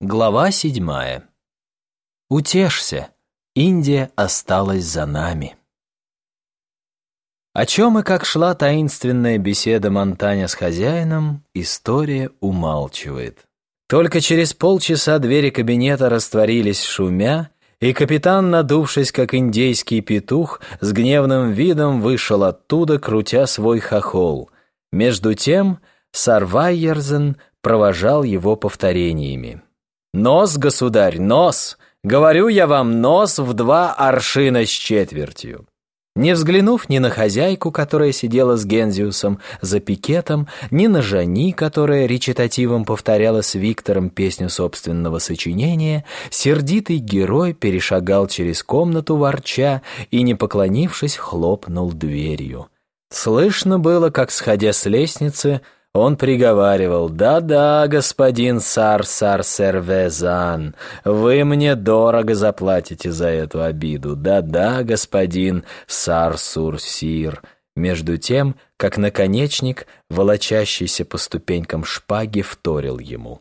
Глава 7. Утешься, Индия осталась за нами. О чем и как шла таинственная беседа Монтаня с хозяином, история умалчивает. Только через полчаса двери кабинета растворились шумя, и капитан, надувшись как индейский петух, с гневным видом вышел оттуда, крутя свой хохол. Между тем Сарвайерзен провожал его повторениями. «Нос, государь, нос! Говорю я вам, нос в 2 аршина с четвертью!» Не взглянув ни на хозяйку, которая сидела с Гензиусом за пикетом, ни на Жани, которая речитативом повторяла с Виктором песню собственного сочинения, сердитый герой перешагал через комнату ворча и, не поклонившись, хлопнул дверью. Слышно было, как, сходя с лестницы, он приговаривал: «Да-да, господин Сар-Сервезан, вы мне дорого заплатите за эту обиду. Да-да, господин Сар-Сурсир», между тем, как наконечник, волочащийся по ступенькам шпаги, вторил ему.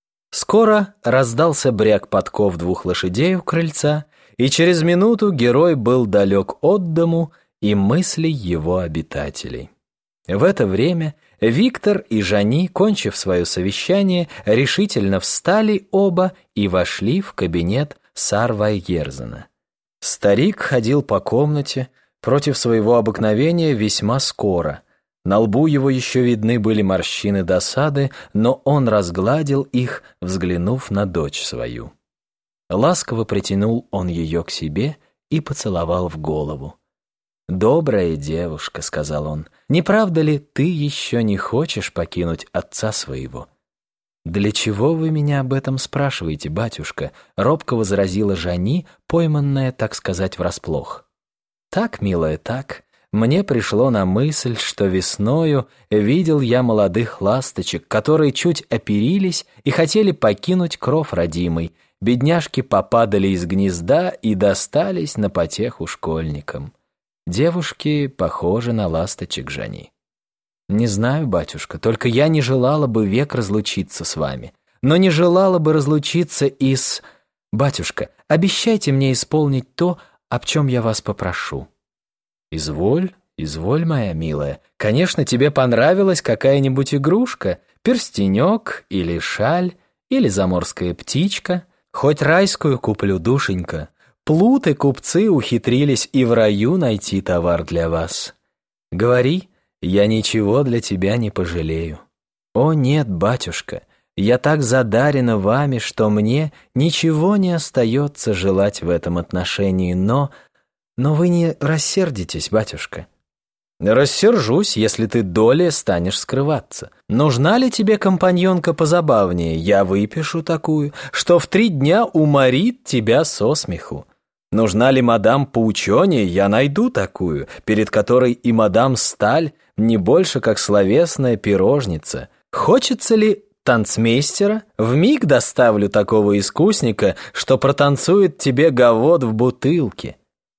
Скоро раздался бряк подков 2 лошадей у крыльца, и через минуту герой был далек от дому и мыслей его обитателей. В это время Виктор и Жани, кончив свое совещание, решительно встали оба и вошли в кабинет Сарвайерзена. Старик ходил по комнате против своего обыкновения весьма скоро. На лбу его еще видны были морщины досады, но он разгладил их, взглянув на дочь свою. Ласково притянул он ее к себе и поцеловал в голову. «Добрая девушка», — сказал он, — «не правда ли ты еще не хочешь покинуть отца своего?» «Для чего вы меня об этом спрашиваете, батюшка?» — робко возразила Жани, пойманная, так сказать, врасплох. «Так, милая, так. Мне пришло на мысль, что весною видел я молодых ласточек, которые чуть оперились и хотели покинуть кров родимый. Бедняжки попадали из гнезда и достались на потеху школьникам. Девушки похожи на ласточек, Жани». «Не знаю, батюшка, только я не желала бы век разлучиться с вами, но не желала бы разлучиться и с... Батюшка, обещайте мне исполнить то, об чем я вас попрошу». «Изволь, изволь, моя милая. Конечно, тебе понравилась какая-нибудь игрушка, перстенек или шаль, или заморская птичка. Хоть райскую куплю, душенька. Плут и купцы ухитрились и в раю найти товар для вас. Говори, я ничего для тебя не пожалею». «О нет, батюшка, я так задарена вами, что мне ничего не остается желать в этом отношении, но вы не рассердитесь, батюшка». «Рассержусь, если ты долее станешь скрываться. Нужна ли тебе компаньонка позабавнее? Я выпишу такую, что в 3 дня уморит тебя со смеху. Нужна ли мадам поученее? Я найду такую, перед которой и мадам Сталь не больше, как словесная пирожница. Хочется ли танцмейстера? Вмиг доставлю такого искусника, что протанцует тебе гавот в бутылке».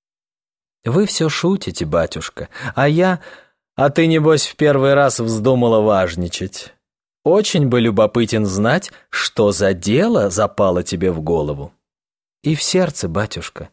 «Вы все шутите, батюшка, а ты, небось, в первый раз вздумала важничать. Очень бы любопытен знать, что за дело запало тебе в голову». «И в сердце, батюшка.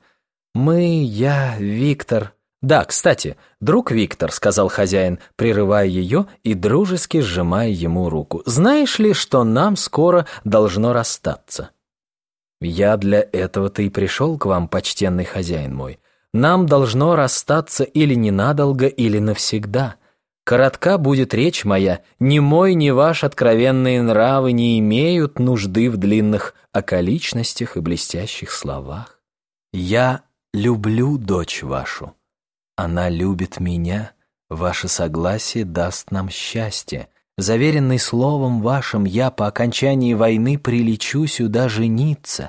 Я, Виктор...» «Да, кстати, друг Виктор», — сказал хозяин, прерывая ее и дружески сжимая ему руку, «знаешь ли, что нам скоро должно расстаться?» «Я для этого-то и пришел к вам, почтенный хозяин мой. Нам должно расстаться или ненадолго, или навсегда. Коротка будет речь моя, ни мой, ни ваш откровенные нравы не имеют нужды в длинных околичностях и блестящих словах. Я люблю дочь вашу. Она любит меня. Ваше согласие даст нам счастье. Заверенный словом вашим, я по окончании войны прилечу сюда жениться».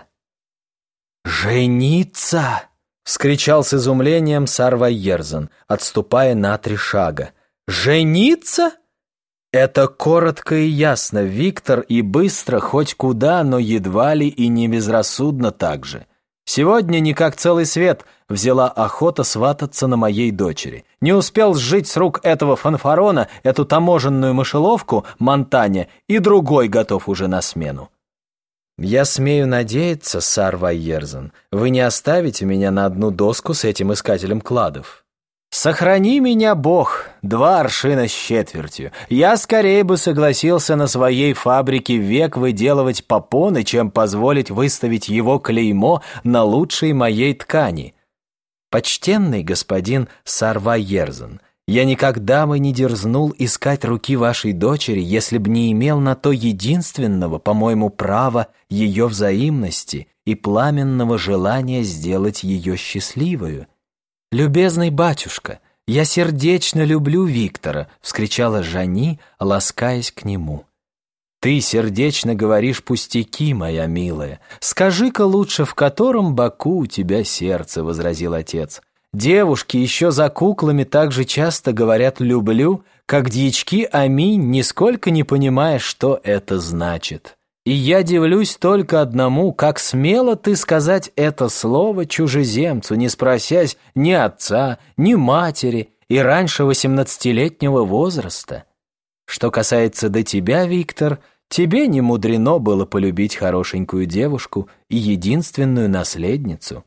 «Жениться!» — вскричал с изумлением Сарвайерзен, отступая на 3 шага. «Жениться?» «Это коротко и ясно, Виктор, и быстро, хоть куда, но едва ли и не безрассудно так же. Сегодня не как целый свет взяла охота свататься на моей дочери. Не успел сжить с рук этого фанфарона эту таможенную мышеловку Монтаня, и другой готов уже на смену». Я смею надеяться, сар Вайерзен, вы не оставите меня на одну доску с этим искателем кладов. Сохрани меня, Бог, 2 аршина с четвертью. Я скорее бы согласился на своей фабрике век выделывать попоны, чем позволить выставить его клеймо на лучшей моей ткани. Почтенный господин сар Вайерзен, я никогда бы не дерзнул искать руки вашей дочери, если б не имел на то единственного, по-моему, права ее взаимности и пламенного желания сделать ее счастливою. «Любезный батюшка, я сердечно люблю Виктора», — вскричала Жани, ласкаясь к нему. «Ты сердечно говоришь пустяки, моя милая. Скажи-ка лучше, в котором боку у тебя сердце», — возразил отец. «Девушки еще за куклами так же часто говорят «люблю», как дьячки «аминь», нисколько не понимая, что это значит. И я дивлюсь только одному, как смело ты сказать это слово чужеземцу, не спросясь ни отца, ни матери и раньше 18-летнего возраста. Что касается до тебя, Виктор, тебе не мудрено было полюбить хорошенькую девушку и единственную наследницу.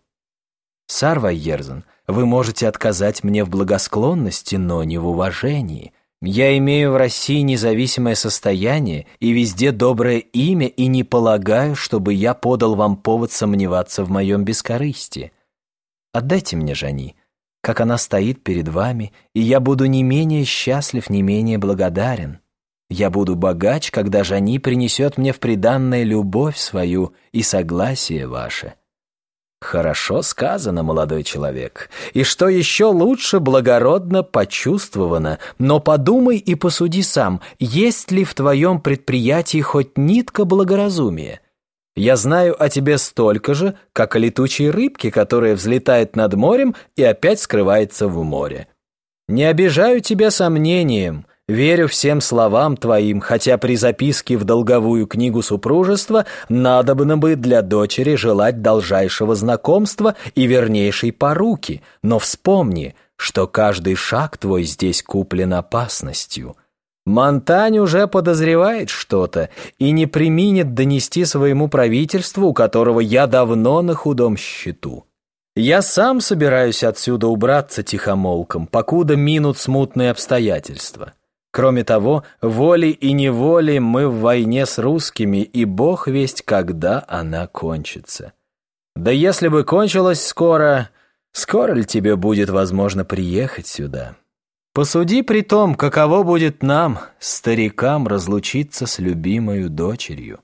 Сар Вайерзен, вы можете отказать мне в благосклонности, но не в уважении. Я имею в России независимое состояние и везде доброе имя, и не полагаю, чтобы я подал вам повод сомневаться в моем бескорыстии. Отдайте мне Жани, как она стоит перед вами, и я буду не менее счастлив, не менее благодарен. Я буду богач, когда Жани принесет мне в приданное любовь свою и согласие ваше». «Хорошо сказано, молодой человек, и что еще лучше, благородно почувствовано, но подумай и посуди сам, есть ли в твоем предприятии хоть нитка благоразумия? Я знаю о тебе столько же, как о летучей рыбке, которая взлетает над морем и опять скрывается в море. Не обижаю тебя сомнением, верю всем словам твоим, хотя при записке в долговую книгу супружества надобно бы для дочери желать должайшего знакомства и вернейшей поруки, но вспомни, что каждый шаг твой здесь куплен опасностью. Монтань уже подозревает что-то и не преминет донести своему правительству, у которого я давно на худом счету. Я сам собираюсь отсюда убраться тихомолком, покуда минут смутные обстоятельства. Кроме того, волей и неволей мы в войне с русскими, и бог весть, когда она кончится. Да если бы кончилась скоро, скоро ли тебе будет возможно приехать сюда? Посуди при том, каково будет нам, старикам, разлучиться с любимою дочерью.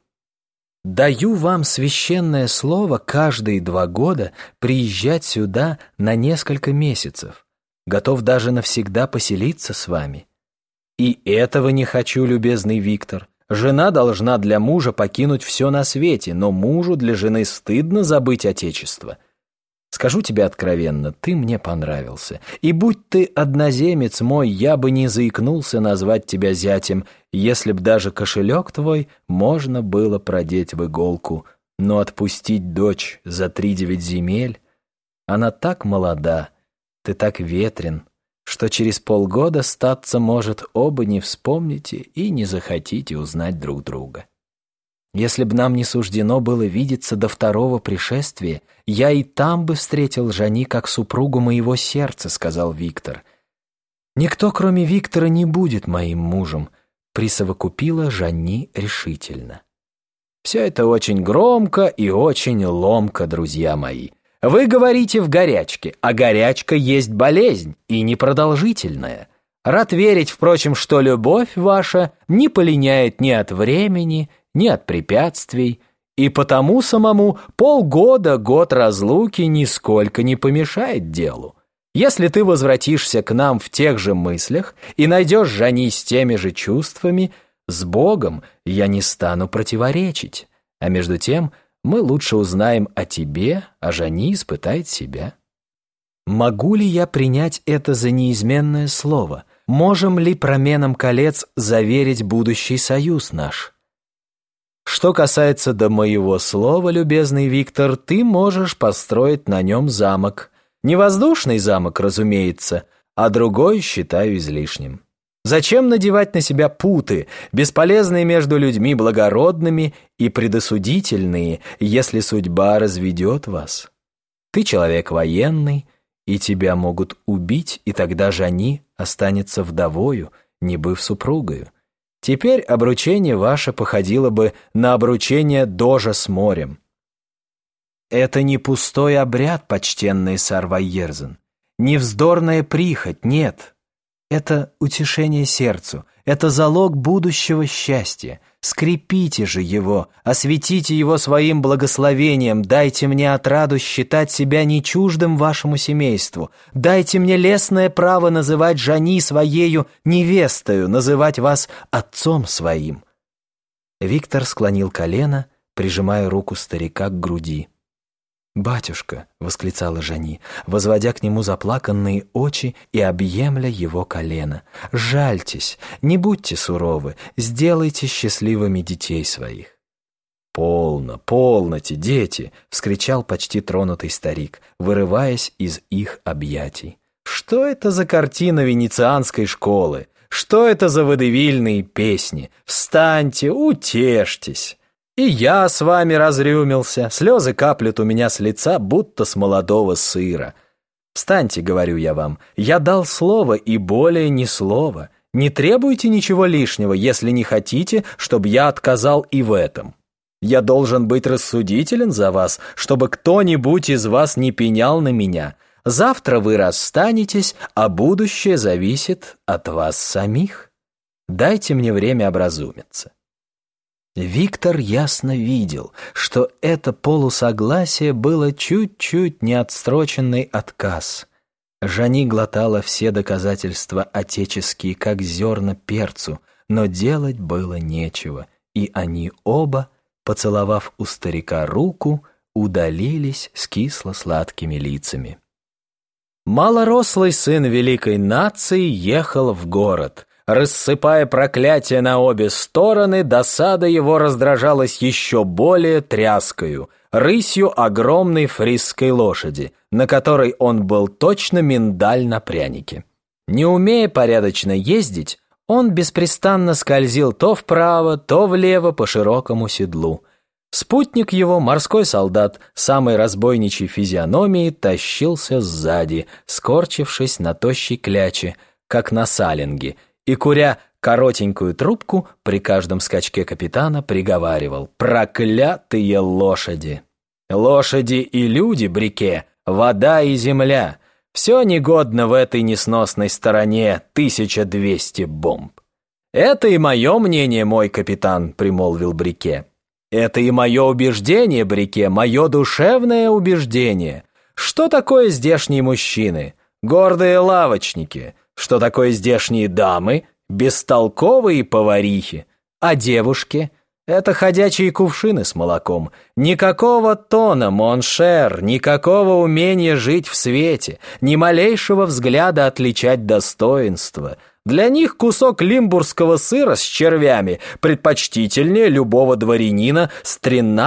Даю вам священное слово каждые 2 года приезжать сюда на несколько месяцев. Готов даже навсегда поселиться с вами. И этого не хочу, любезный Виктор. Жена должна для мужа покинуть все на свете, но мужу для жены стыдно забыть отечество. Скажу тебе откровенно, ты мне понравился. И будь ты одноземец мой, я бы не заикнулся назвать тебя зятем, если б даже кошелек твой можно было продеть в иголку. Но отпустить дочь за 3-9 земель? Она так молода, ты так ветрен, что через полгода статься может, оба не вспомните и не захотите узнать друг друга. Если б нам не суждено было видеться до 2-го пришествия, я и там бы встретил Жани как супругу моего сердца», — сказал Виктор. «Никто, кроме Виктора, не будет моим мужем», — присовокупила Жани решительно. «Все это очень громко и очень ломко, друзья мои. Вы говорите в горячке, а горячка есть болезнь, и непродолжительная. Рад верить, впрочем, что любовь ваша не полиняет ни от времени, ни от препятствий, и потому самому полгода-год разлуки нисколько не помешает делу. Если ты возвратишься к нам в тех же мыслях и найдешь Жани с теми же чувствами, с Богом я не стану противоречить, а между тем мы лучше узнаем о тебе, а Жани испытает себя. Могу ли я принять это за неизменное слово? Можем ли променом колец заверить будущий союз наш? Что касается до моего слова, любезный Виктор, ты можешь построить на нем замок. Не воздушный замок, разумеется, а другой считаю излишним. Зачем надевать на себя путы, бесполезные между людьми благородными и предосудительные, если судьба разведет вас? Ты человек военный, и тебя могут убить, и тогда Жани останется вдовою, не быв супругою. Теперь обручение ваше походило бы на обручение дожа с морем. Это не пустой обряд, почтенный Сарвайерзен, не вздорная прихоть, нет. Это утешение сердцу, это залог будущего счастья. Скрепите же его, осветите его своим благословением, дайте мне отраду считать себя не чуждым вашему семейству, дайте мне лестное право называть Жани своею невестою, называть вас отцом своим». Виктор склонил колено, прижимая руку старика к груди. «Батюшка», — восклицала Жани, возводя к нему заплаканные очи и объемля его колено, — «жальтесь, не будьте суровы, сделайте счастливыми детей своих». «Полно, полноте, дети!» — вскричал почти тронутый старик, вырываясь из их объятий. «Что это за картина венецианской школы? Что это за водевильные песни? Встаньте, утешьтесь!» И я с вами разрюмился, слезы каплют у меня с лица, будто с молодого сыра. Встаньте, говорю я вам, я дал слово и более ни слова. Не требуйте ничего лишнего, если не хотите, чтобы я отказал и в этом. Я должен быть рассудителен за вас, чтобы кто-нибудь из вас не пенял на меня. Завтра вы расстанетесь, а будущее зависит от вас самих. Дайте мне время образумиться». Виктор ясно видел, что это полусогласие было чуть-чуть неотстроченный отказ. Жани глотала все доказательства отеческие, как зерна перцу, но делать было нечего, и они оба, поцеловав у старика руку, удалились с кисло-сладкими лицами. Малорослый сын великой нации ехал в город. Рассыпая проклятия на обе стороны, досада его раздражалась еще более тряскою, рысью огромной фрисской лошади, на которой он был точно миндаль на прянике. Не умея порядочно ездить, он беспрестанно скользил то вправо, то влево по широкому седлу. Спутник его, морской солдат, самой разбойничьей физиономией, тащился сзади, скорчившись на тощей кляче, как на салинге, и, куря коротенькую трубку, при каждом скачке капитана приговаривал: «Проклятые лошади! Лошади и люди, Брике, вода и земля, все негодно в этой несносной стороне, 1200 бомб». «Это и мое мнение, мой капитан», — примолвил Брике. «Это и мое убеждение, Брике, мое душевное убеждение. Что такое здешние мужчины? Гордые лавочники. Что такое здешние дамы? Бестолковые поварихи. А девушки? Это ходячие кувшины с молоком. Никакого тона, моншер, никакого умения жить в свете, ни малейшего взгляда отличать достоинство. Для них кусок лимбургского сыра с червями предпочтительнее любого дворянина с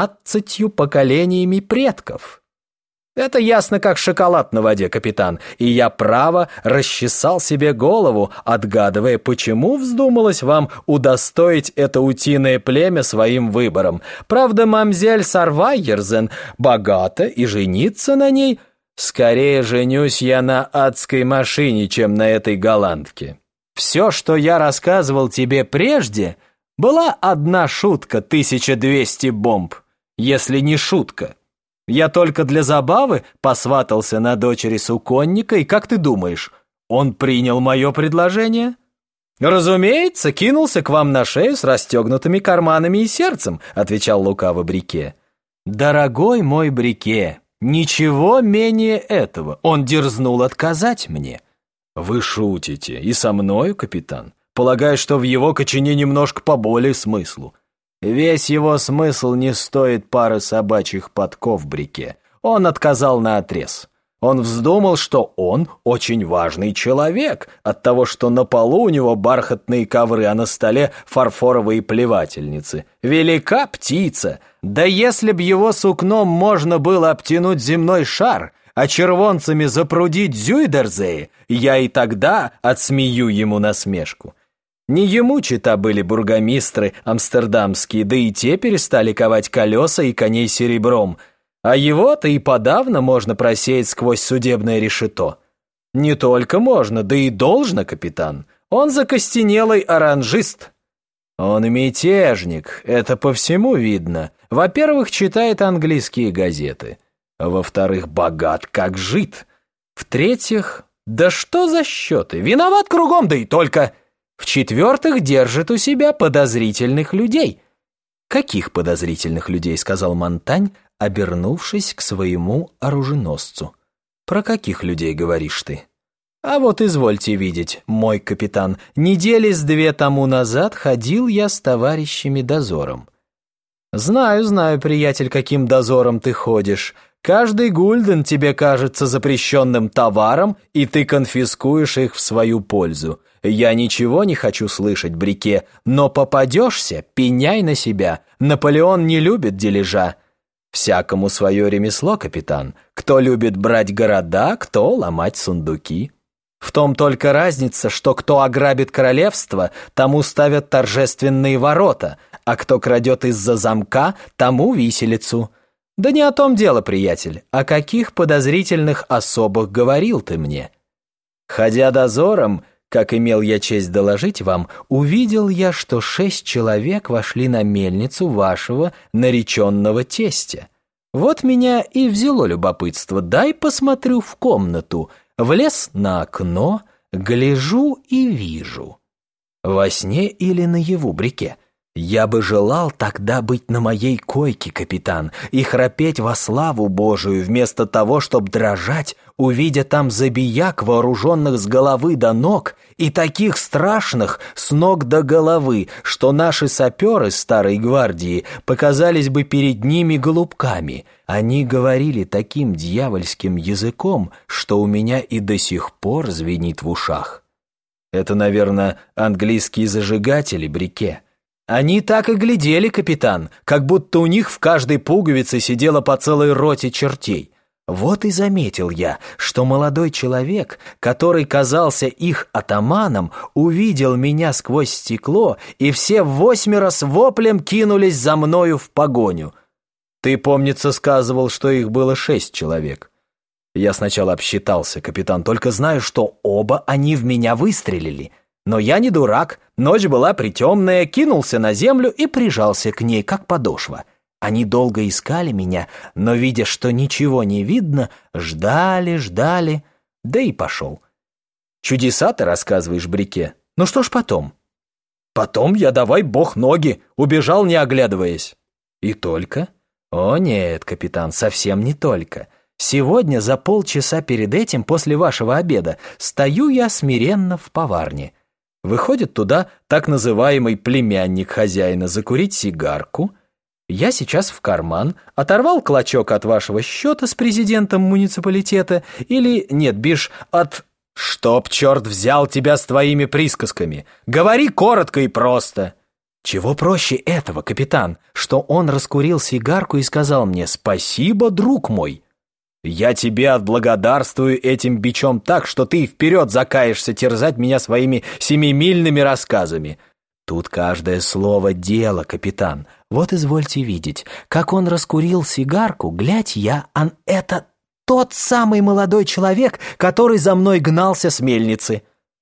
13 поколениями предков. Это ясно, как шоколад на воде, капитан, и я, право, расчесал себе голову, отгадывая, почему вздумалось вам удостоить это утиное племя своим выбором. Правда, мамзель Сарвайерзен богата, и жениться на ней... Скорее женюсь я на адской машине, чем на этой голландке. Все, что я рассказывал тебе прежде, была одна шутка, 1200 бомб, если не шутка. Я только для забавы посватался на дочери суконника, и, как ты думаешь, он принял мое предложение? Разумеется, кинулся к вам на шею с расстегнутыми карманами и сердцем, отвечал лукаво Брике. Дорогой мой Брике, ничего менее этого, он дерзнул отказать мне. Вы шутите, и со мною, капитан? Полагаю, что в его кочане немножко поболее смыслу. Весь его смысл не стоит пары собачьих подков, Брике. Он отказал наотрез. Он вздумал, что он очень важный человек от того, что на полу у него бархатные ковры, а на столе фарфоровые плевательницы. Велика птица! Да если б его сукном можно было обтянуть земной шар, а червонцами запрудить Зюйдерзее, я и тогда отсмею ему насмешку. Не ему чета были бургомистры амстердамские, да и те перестали ковать колеса и коней серебром, а его-то и подавно можно просеять сквозь судебное решето. Не только можно, да и должно, капитан. Он закостенелый оранжист. Он мятежник, это по всему видно. Во-первых, читает английские газеты. Во-вторых, богат как жид. В-третьих, да что за счеты? Виноват кругом, да и только. В-четвертых, держит у себя подозрительных людей. Каких подозрительных людей, сказал Монтань, обернувшись к своему оруженосцу. Про каких людей говоришь ты? А вот извольте видеть, мой капитан, недели с две тому назад ходил я с товарищами дозором. Знаю, приятель, каким дозором ты ходишь. Каждый гульден тебе кажется запрещенным товаром, и ты конфискуешь их в свою пользу. Я ничего не хочу слышать, Брике, но попадешься, пеняй на себя. Наполеон не любит дележа. Всякому свое ремесло, капитан. Кто любит брать города, кто ломать сундуки. В том только разница, что кто ограбит королевство, тому ставят торжественные ворота, а кто крадет из-за замка, тому виселицу. Да не о том дело, приятель, о каких подозрительных особых говорил ты мне. Ходя дозором, как имел я честь доложить вам, увидел я, что 6 человек вошли на мельницу вашего нареченного тестя. Вот меня и взяло любопытство, дай посмотрю в комнату. Влез на окно, гляжу и вижу. Во сне или наяву, Брике? Я бы желал тогда быть на моей койке, капитан, и храпеть во славу Божию, вместо того, чтоб дрожать, увидя там забияк, вооруженных с головы до ног, и таких страшных с ног до головы, что наши саперы старой гвардии показались бы перед ними голубками. Они говорили таким дьявольским языком, что у меня и до сих пор звенит в ушах. Это, наверное, английские зажигатели, Брике. Они так и глядели, капитан, как будто у них в каждой пуговице сидело по целой роте чертей. Вот и заметил я, что молодой человек, который казался их атаманом, увидел меня сквозь стекло, и все 8 с воплем кинулись за мною в погоню. Ты, помнится, сказывал, что их было 6 человек. Я сначала обсчитался, капитан, только знаю, что оба они в меня выстрелили. Но я не дурак, ночь была притемная, кинулся на землю и прижался к ней, как подошва. Они долго искали меня, но, видя, что ничего не видно, ждали, да и пошел. Чудеса ты рассказываешь, Брике. Ну что ж потом? Потом я, давай бог ноги, убежал, не оглядываясь. И только? О нет, капитан, совсем не только. Сегодня за полчаса перед этим, после вашего обеда, стою я смиренно в поварне. Выходит туда так называемый племянник хозяина закурить сигарку. Я сейчас в карман оторвал клочок от вашего счета с президентом муниципалитета или, нет, бишь, от... Чтоб черт взял тебя с твоими присказками. Говори коротко и просто. Чего проще этого, капитан, что он раскурил сигарку и сказал мне «Спасибо, друг мой». Я тебе отблагодарствую этим бичом так, что ты вперед закаешься терзать меня своими 7-мильными рассказами. Тут каждое слово дело, капитан. Вот извольте видеть, как он раскурил сигарку, глядь я, это тот самый молодой человек, который за мной гнался с мельницы.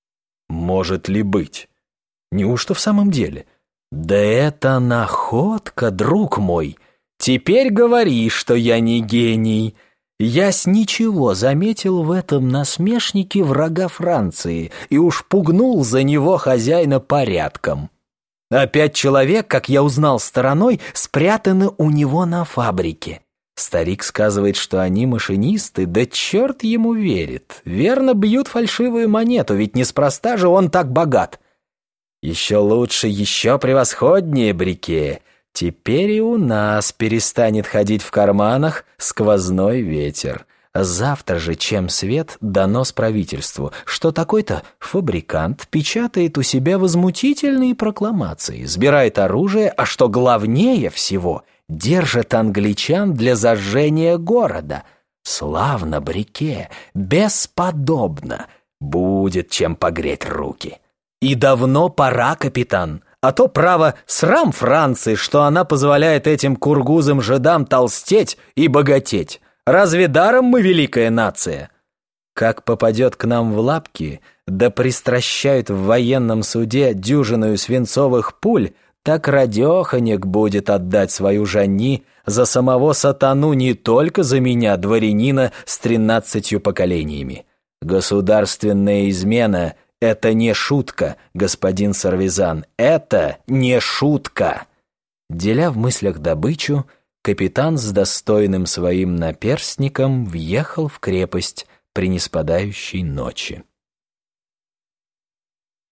Может ли быть? Неужто в самом деле? Да это находка, друг мой. Теперь говори, что я не гений. Я с ничего заметил в этом насмешнике врага Франции и уж пугнул за него хозяина порядком. А 5 человек, как я узнал стороной, спрятаны у него на фабрике. Старик сказывает, что они машинисты, да черт ему верит. Верно, бьют фальшивую монету, ведь неспроста же он так богат. Еще лучше, еще превосходнее, Брике. Теперь и у нас перестанет ходить в карманах сквозной ветер. Завтра же, чем свет, донос правительству, что такой-то фабрикант печатает у себя возмутительные прокламации, сбирает оружие, а что главнее всего, держит англичан для зажжения города. Славно, Брике, бесподобно, будет чем погреть руки. И давно пора, капитан. А то, право, срам Франции, что она позволяет этим кургузам-жидам толстеть и богатеть. Разве даром мы великая нация? Как попадет к нам в лапки, да пристращают в военном суде дюжиною свинцовых пуль, так радеханек будет отдать свою Жанни за самого сатану, не только за меня, дворянина с 13 поколениями. Государственная измена — это не шутка, господин Сарвизан, это не шутка. Деля в мыслях добычу, капитан с достойным своим наперстником въехал в крепость при неспадающей ночи.